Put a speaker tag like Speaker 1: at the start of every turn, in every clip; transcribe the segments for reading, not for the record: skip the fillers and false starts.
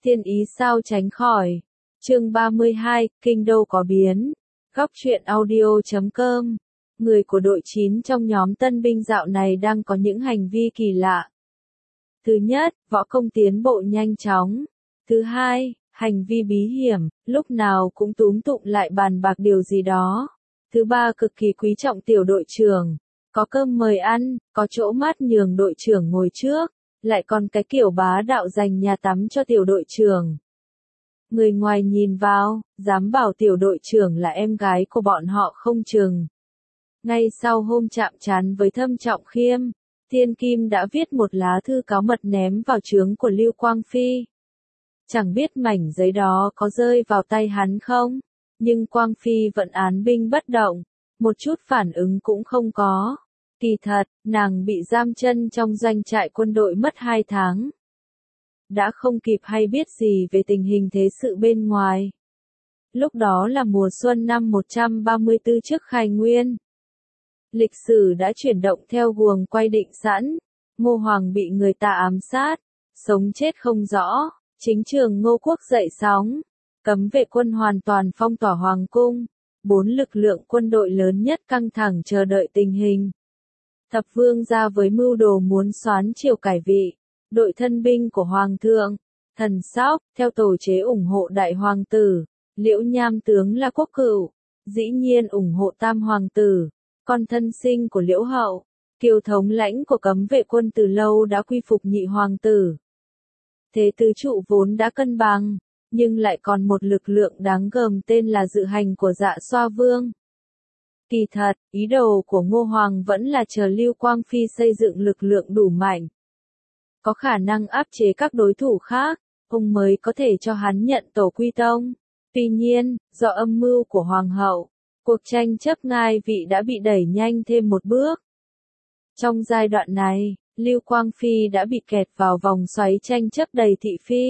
Speaker 1: Thiên ý sao tránh khỏi. Chương 32, Kinh đô có biến. Góc truyện audio.com. Người của đội 9 trong nhóm tân binh dạo này đang có những hành vi kỳ lạ. Thứ nhất, võ công tiến bộ nhanh chóng. Thứ hai, hành vi bí hiểm, lúc nào cũng túm tụm lại bàn bạc điều gì đó. Thứ ba, cực kỳ quý trọng tiểu đội trưởng. Có cơm mời ăn, có chỗ mát nhường đội trưởng ngồi trước, lại còn cái kiểu bá đạo dành nhà tắm cho tiểu đội trưởng. Người ngoài nhìn vào, dám bảo tiểu đội trưởng là em gái của bọn họ không chừng. Ngay sau hôm chạm trán với Thâm Trọng Khiêm, Thiên Kim đã viết một lá thư cáo mật ném vào trướng của Lưu Quang Phi. Chẳng biết mảnh giấy đó có rơi vào tay hắn không, nhưng Quang Phi vẫn án binh bất động, một chút phản ứng cũng không có. Kỳ thật, nàng bị giam chân trong doanh trại quân đội mất 2 tháng. Đã không kịp hay biết gì về tình hình thế sự bên ngoài. Lúc đó là mùa xuân năm 134 trước Khai Nguyên. Lịch sử đã chuyển động theo guồng quay định sẵn. Ngô Hoàng bị người ta ám sát, sống chết không rõ, chính trường Ngô Quốc dậy sóng, cấm vệ quân hoàn toàn phong tỏa hoàng cung, 4 lực lượng quân đội lớn nhất căng thẳng chờ đợi tình hình. Thập vương ra với mưu đồ muốn soán triều cải vị, đội thân binh của hoàng thượng, Thần Sóc, theo tổ chế ủng hộ đại hoàng tử, Liễu Nham tướng là quốc cựu, dĩ nhiên ủng hộ tam hoàng tử, con thân sinh của Liễu Hậu, Kiều thống lãnh của cấm vệ quân từ lâu đã quy phục nhị hoàng tử. Thế tứ trụ vốn đã cân bằng, nhưng lại còn một lực lượng đáng gờm tên là dự hành của Dạ Xoa Vương. Kỳ thật, ý đồ của Ngô Hoàng vẫn là chờ Lưu Quang Phi xây dựng lực lượng đủ mạnh, có khả năng áp chế các đối thủ khác, ông mới có thể cho hắn nhận tổ quy tông. Tuy nhiên, do âm mưu của Hoàng hậu, cuộc tranh chấp ngai vị đã bị đẩy nhanh thêm một bước. Trong giai đoạn này, Lưu Quang Phi đã bị kẹt vào vòng xoáy tranh chấp đầy thị phi.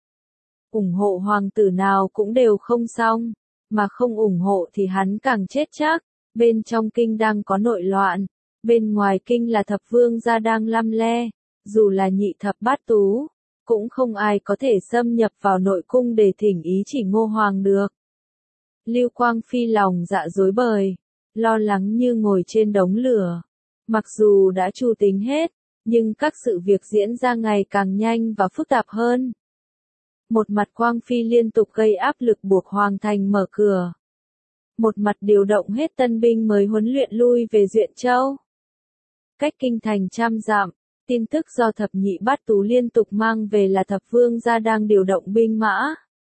Speaker 1: Ủng hộ hoàng tử nào cũng đều không xong, mà không ủng hộ thì hắn càng chết chắc. Bên trong kinh đang có nội loạn, bên ngoài kinh là thập vương gia đang lăm le, dù là nhị thập bát tú, cũng không ai có thể xâm nhập vào nội cung để thỉnh ý chỉ Ngô Hoàng được. Lưu Quang Phi lòng dạ rối bời, lo lắng như ngồi trên đống lửa. Mặc dù đã chu tính hết, nhưng các sự việc diễn ra ngày càng nhanh và phức tạp hơn. Một mặt Quang Phi liên tục gây áp lực buộc Hoàng thành mở cửa. Một mặt điều động hết tân binh mới huấn luyện lui về Duyện Châu. Cách kinh thành trăm dặm, tin tức do thập nhị bát tú liên tục mang về là thập vương gia đang điều động binh mã.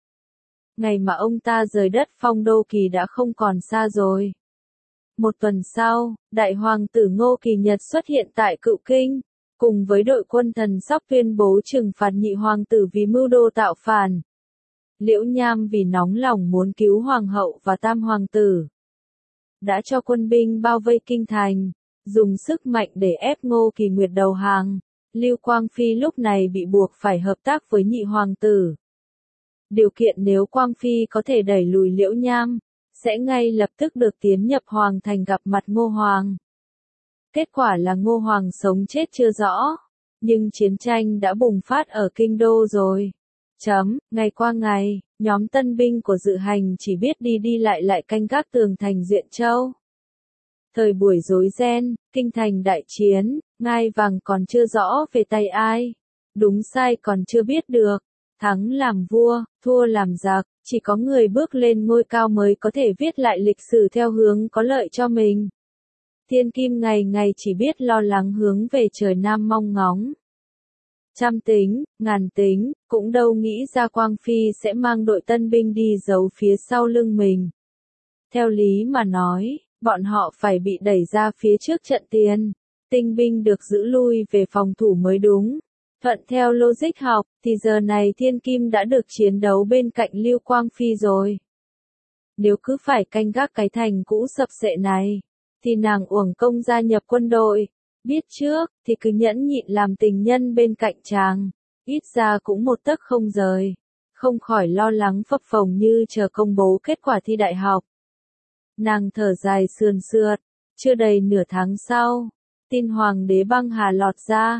Speaker 1: Ngày mà ông ta rời đất Phong Đô Kỳ đã không còn xa rồi. Một tuần sau, đại hoàng tử Ngô Kỳ Nhật xuất hiện tại Cựu Kinh, cùng với đội quân Thần Sóc tuyên bố trừng phạt nhị hoàng tử vì mưu đồ tạo phản. Liễu Nham vì nóng lòng muốn cứu hoàng hậu và tam hoàng tử, đã cho quân binh bao vây kinh thành, dùng sức mạnh để ép Ngô Kỳ Nguyệt đầu hàng. Lưu Quang Phi lúc này bị buộc phải hợp tác với nhị hoàng tử. Điều kiện nếu Quang Phi có thể đẩy lùi Liễu Nham, sẽ ngay lập tức được tiến nhập hoàng thành gặp mặt Ngô Hoàng. Kết quả là Ngô Hoàng sống chết chưa rõ, nhưng chiến tranh đã bùng phát ở kinh đô rồi. Ngày qua ngày, nhóm tân binh của dự hành chỉ biết đi lại canh gác tường thành Duyện Châu. Thời buổi rối ren, kinh thành đại chiến, ngai vàng còn chưa rõ về tay ai. Đúng sai còn chưa biết được. Thắng làm vua, thua làm giặc, chỉ có người bước lên ngôi cao mới có thể viết lại lịch sử theo hướng có lợi cho mình. Thiên Kim ngày ngày chỉ biết lo lắng hướng về trời Nam mong ngóng. Trăm tính, ngàn tính, cũng đâu nghĩ ra Quang Phi sẽ mang đội tân binh đi giấu phía sau lưng mình. Theo lý mà nói, bọn họ phải bị đẩy ra phía trước trận tiền, tinh binh được giữ lui về phòng thủ mới đúng. Thuận theo logic học, thì giờ này Thiên Kim đã được chiến đấu bên cạnh Lưu Quang Phi rồi. Nếu cứ phải canh gác cái thành cũ sập sệ này, thì nàng uổng công gia nhập quân đội. Biết trước, thì cứ nhẫn nhịn làm tình nhân bên cạnh chàng, ít ra cũng một tấc không rời, không khỏi lo lắng phập phồng như chờ công bố kết quả thi đại học. Nàng thở dài sườn sượt, chưa đầy nửa tháng sau, tin hoàng đế băng hà lọt ra,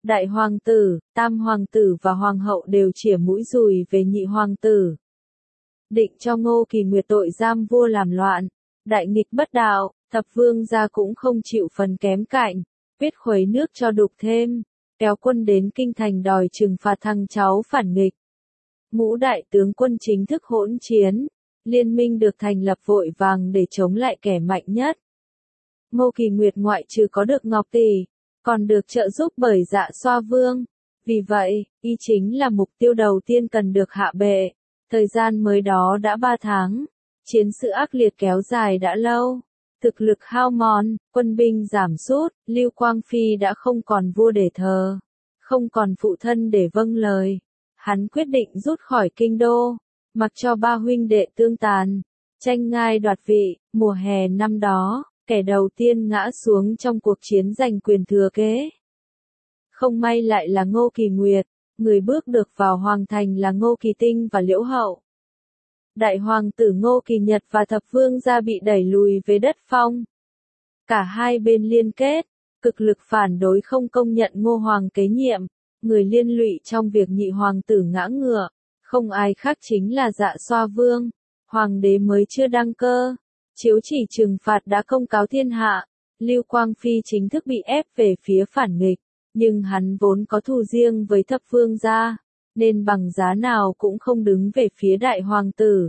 Speaker 1: Đại hoàng tử, tam hoàng tử và hoàng hậu đều chĩa mũi dùi về nhị hoàng tử. Định cho Ngô Kỳ Nguyệt tội giam vua làm loạn, đại nghịch bất đạo, Thập Vương gia cũng không chịu phần kém cạnh, quyết khuấy nước cho đục thêm, kéo quân đến kinh thành đòi trừng phạt thằng cháu phản nghịch. Ngũ đại tướng quân chính thức hỗn chiến, liên minh được thành lập vội vàng để chống lại kẻ mạnh nhất. Ngô Kỳ Nguyệt ngoại trừ có được Ngọc Tỷ, còn được trợ giúp bởi Dạ Xoa Vương. Vì vậy, y chính là mục tiêu đầu tiên cần được hạ bệ. Thời gian mới đó đã 3 tháng. Chiến sự ác liệt kéo dài đã lâu. Thực lực hao mòn, quân binh giảm sút, Lưu Quang Phi đã không còn vua để thờ, không còn phụ thân để vâng lời. Hắn quyết định rút khỏi kinh đô, mặc cho ba huynh đệ tương tàn, tranh ngai đoạt vị. Mùa hè năm đó, kẻ đầu tiên ngã xuống trong cuộc chiến giành quyền thừa kế. Không may lại là Ngô Kỳ Nguyệt, người bước được vào hoàng thành là Ngô Kỳ Tinh và Liễu Hậu. Đại hoàng tử Ngô Kỳ Nhật và Thập Vương gia bị đẩy lùi về đất phong. Cả hai bên liên kết, cực lực phản đối không công nhận Ngô Hoàng kế nhiệm, người liên lụy trong việc nhị hoàng tử ngã ngựa, không ai khác chính là Dạ Xoa Vương, hoàng đế mới chưa đăng cơ. Chiếu chỉ trừng phạt đã công cáo thiên hạ, Lưu Quang Phi chính thức bị ép về phía phản nghịch, nhưng hắn vốn có thù riêng với Thập Vương gia, nên bằng giá nào cũng không đứng về phía đại hoàng tử.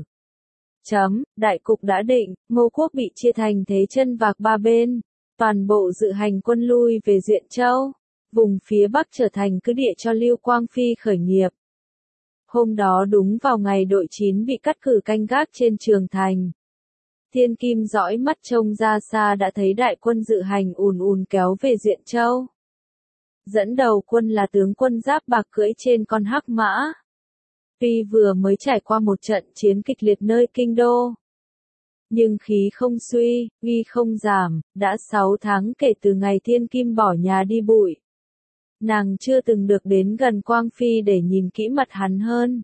Speaker 1: Đại cục đã định, Ngô quốc bị chia thành thế chân vạc ba bên, toàn bộ dự hành quân lui về Duyện Châu, vùng phía Bắc trở thành cứ địa cho Lưu Quang Phi khởi nghiệp. Hôm đó đúng vào ngày đội 9 bị cắt cử canh gác trên Trường Thành. Thiên Kim dõi mắt trông ra xa đã thấy đại quân dự hành ùn ùn kéo về Duyện Châu. Dẫn đầu quân là tướng quân Giáp Bạc cưỡi trên con hắc mã. Tuy vừa mới trải qua một trận chiến kịch liệt nơi kinh đô, nhưng khí không suy, uy không giảm, đã 6 tháng kể từ ngày Thiên Kim bỏ nhà đi bụi. Nàng chưa từng được đến gần Quang Phi để nhìn kỹ mặt hắn hơn.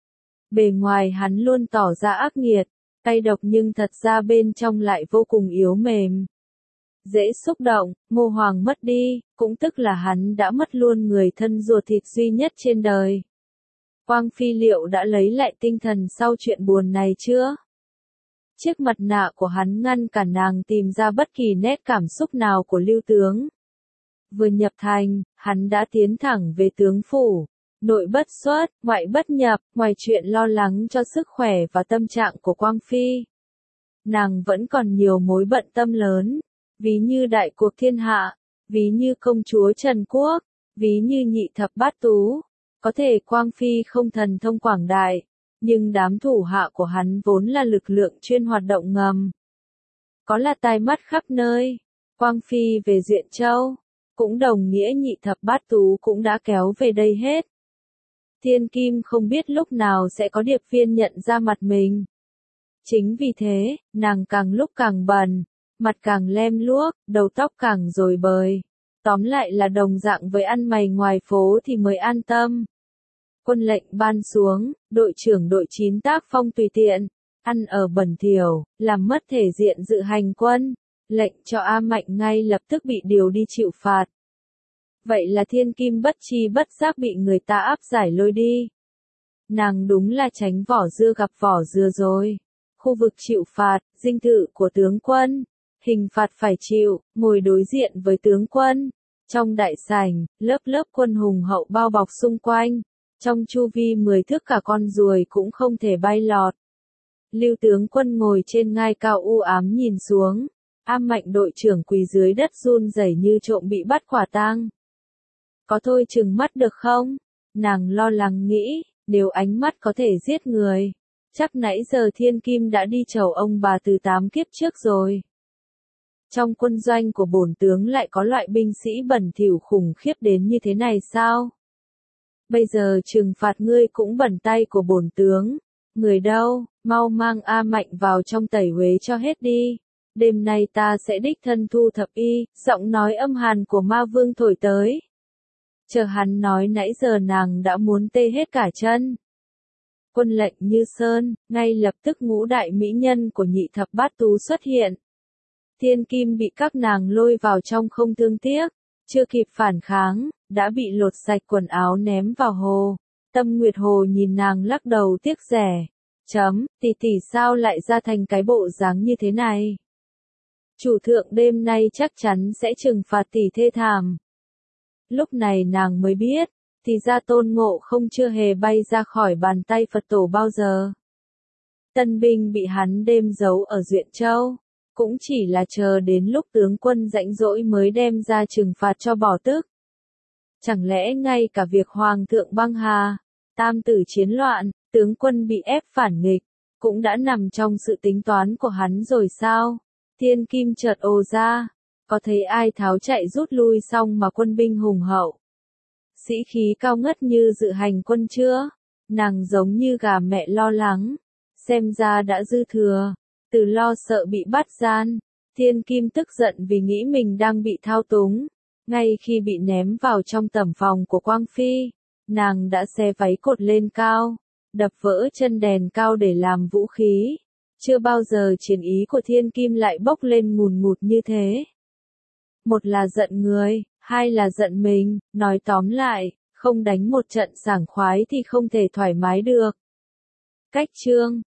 Speaker 1: Bề ngoài hắn luôn tỏ ra ác nghiệt, cay độc nhưng thật ra bên trong lại vô cùng yếu mềm. Dễ xúc động, Ngô Hoàng mất đi, cũng tức là hắn đã mất luôn người thân ruột thịt duy nhất trên đời. Quang Phi liệu đã lấy lại tinh thần sau chuyện buồn này chưa? Chiếc mặt nạ của hắn ngăn cản nàng tìm ra bất kỳ nét cảm xúc nào của Lưu tướng. Vừa nhập thành, hắn đã tiến thẳng về tướng phủ. Nội bất xuất, ngoại bất nhập, ngoài chuyện lo lắng cho sức khỏe và tâm trạng của Quang Phi. Nàng vẫn còn nhiều mối bận tâm lớn, ví như đại cuộc thiên hạ, ví như công chúa Trần Quốc, ví như nhị thập bát tú. Có thể Quang Phi không thần thông quảng đại, nhưng đám thủ hạ của hắn vốn là lực lượng chuyên hoạt động ngầm. Có là tai mắt khắp nơi, Quang Phi về Duyện Châu, cũng đồng nghĩa nhị thập bát tú cũng đã kéo về đây hết. Thiên Kim không biết lúc nào sẽ có điệp viên nhận ra mặt mình. Chính vì thế, nàng càng lúc càng bần, mặt càng lem luốc, đầu tóc càng rối bời. Tóm lại là đồng dạng với ăn mày ngoài phố thì mới an tâm. Quân lệnh ban xuống, đội trưởng đội 9 tác phong tùy tiện, ăn ở bẩn thỉu, làm mất thể diện dự hành quân, lệnh cho A Mạnh ngay lập tức bị điều đi chịu phạt. Vậy là Thiên Kim bất chi bất giác bị người ta áp giải lôi đi. Nàng đúng là tránh vỏ dưa gặp vỏ dừa rồi. Khu vực chịu phạt, dinh thự của tướng quân. Hình phạt phải chịu, ngồi đối diện với tướng quân. Trong đại sảnh, lớp lớp quân hùng hậu bao bọc xung quanh. Trong chu vi 10 thước cả con ruồi cũng không thể bay lọt. Lưu tướng quân ngồi trên ngai cao u ám nhìn xuống. A Mạnh đội trưởng quỳ dưới đất run rẩy như trộm bị bắt quả tang. Có thôi chừng mắt được không? Nàng lo lắng nghĩ, nếu ánh mắt có thể giết người, chắc nãy giờ Thiên Kim đã đi chầu ông bà từ 8 kiếp trước rồi. Trong quân doanh của bổn tướng lại có loại binh sĩ bẩn thỉu khủng khiếp đến như thế này sao? Bây giờ trừng phạt ngươi cũng bẩn tay của bổn tướng. Người đâu, mau mang A Mạnh vào trong tẩy uế cho hết đi. Đêm nay ta sẽ đích thân thu thập y, giọng nói âm hàn của ma vương thổi tới. Chờ hắn nói nãy giờ nàng đã muốn tê hết cả chân. Quân lệnh như sơn, ngay lập tức ngũ đại mỹ nhân của nhị thập bát tú xuất hiện. Thiên Kim bị các nàng lôi vào trong không thương tiếc, chưa kịp phản kháng, đã bị lột sạch quần áo ném vào hồ. Tâm Nguyệt Hồ nhìn nàng lắc đầu tiếc rẻ. Tỷ tỷ sao lại ra thành cái bộ dáng như thế này? Chủ thượng đêm nay chắc chắn sẽ trừng phạt tỷ thê thảm. Lúc này nàng mới biết, thì ra Tôn Ngộ Không chưa hề bay ra khỏi bàn tay Phật tổ bao giờ. Tân binh bị hắn đêm giấu ở Duyện Châu, cũng chỉ là chờ đến lúc tướng quân rảnh rỗi mới đem ra trừng phạt cho bỏ tức. Chẳng lẽ ngay cả việc Hoàng thượng băng hà, tam tử chiến loạn, tướng quân bị ép phản nghịch, cũng đã nằm trong sự tính toán của hắn rồi sao? Thiên Kim chợt ồ ra, có thấy ai tháo chạy rút lui xong mà quân binh hùng hậu. Sĩ khí cao ngất như dự hành quân chưa? Nàng giống như gà mẹ lo lắng, xem ra đã dư thừa, từ lo sợ bị bắt gian. Thiên Kim tức giận vì nghĩ mình đang bị thao túng. Ngay khi bị ném vào trong tẩm phòng của Quang Phi, nàng đã xé váy cột lên cao, đập vỡ chân đèn cao để làm vũ khí. Chưa bao giờ chiến ý của Thiên Kim lại bốc lên ngùn ngụt như thế. Một là giận người, hai là giận mình, nói tóm lại, không đánh một trận sảng khoái thì không thể thoải mái được. Cách chương